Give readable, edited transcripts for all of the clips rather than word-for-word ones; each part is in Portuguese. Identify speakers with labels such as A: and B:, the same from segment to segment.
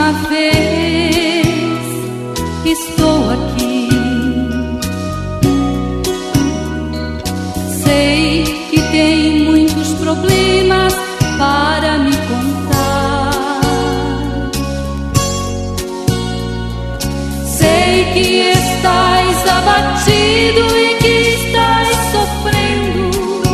A: uma vez estou aqui. Sei que tem muitos problemas para me contar. Sei que estás abatido e que estás sofrendo,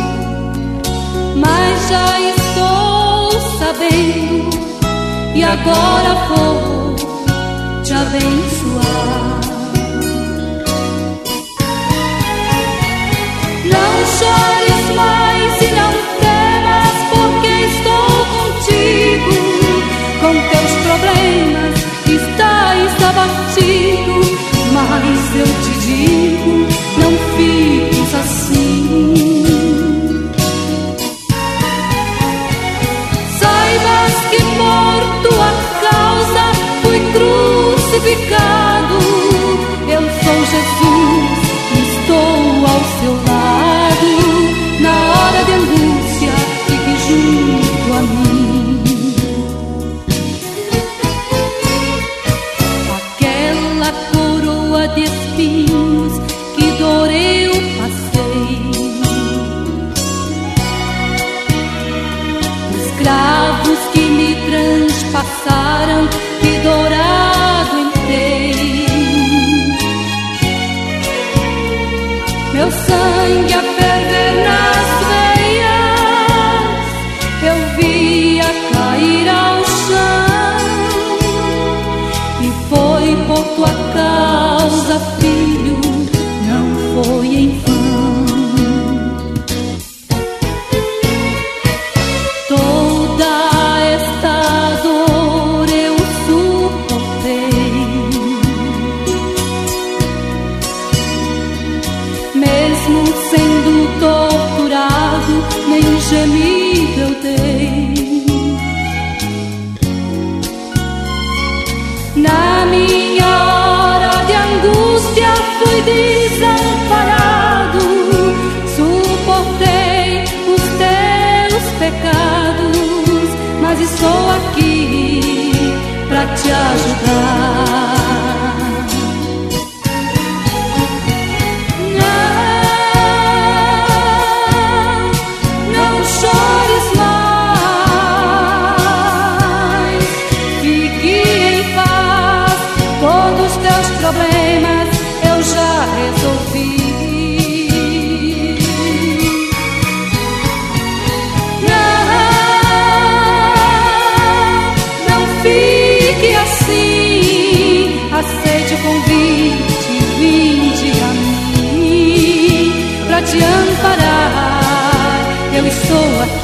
A: mas já estou sabendo e agora vou te abençoar. Não chores mais e não temas, porque estou contigo. Com teus problemas estás abatido, mas eu te digo, não fiques assim. Saibas que por tua causa fui crucificado. Eu sou Jesus, estou ao seu lado. Na hora de angústia, fique junto a mim. Aquela coroa de espinhos, que dor eu passei. Os cravos que me transpassaram, que dor aguentei. Meu sangue a ferver nas veias, eu via cair ao chão. E foi por tua causa, filho, não foi em vão. Toda esta dor eu suportei, mesmo sendo torturado, nem gemido eu dei. Na minha hora de angústia fui desamparado, suportei os teus pecados, mas estou aqui pra te ajudar. Problemas eu já resolvi. Não fique assim. Aceite o convite, vinde a mim pra te amparar. Eu estou aqui.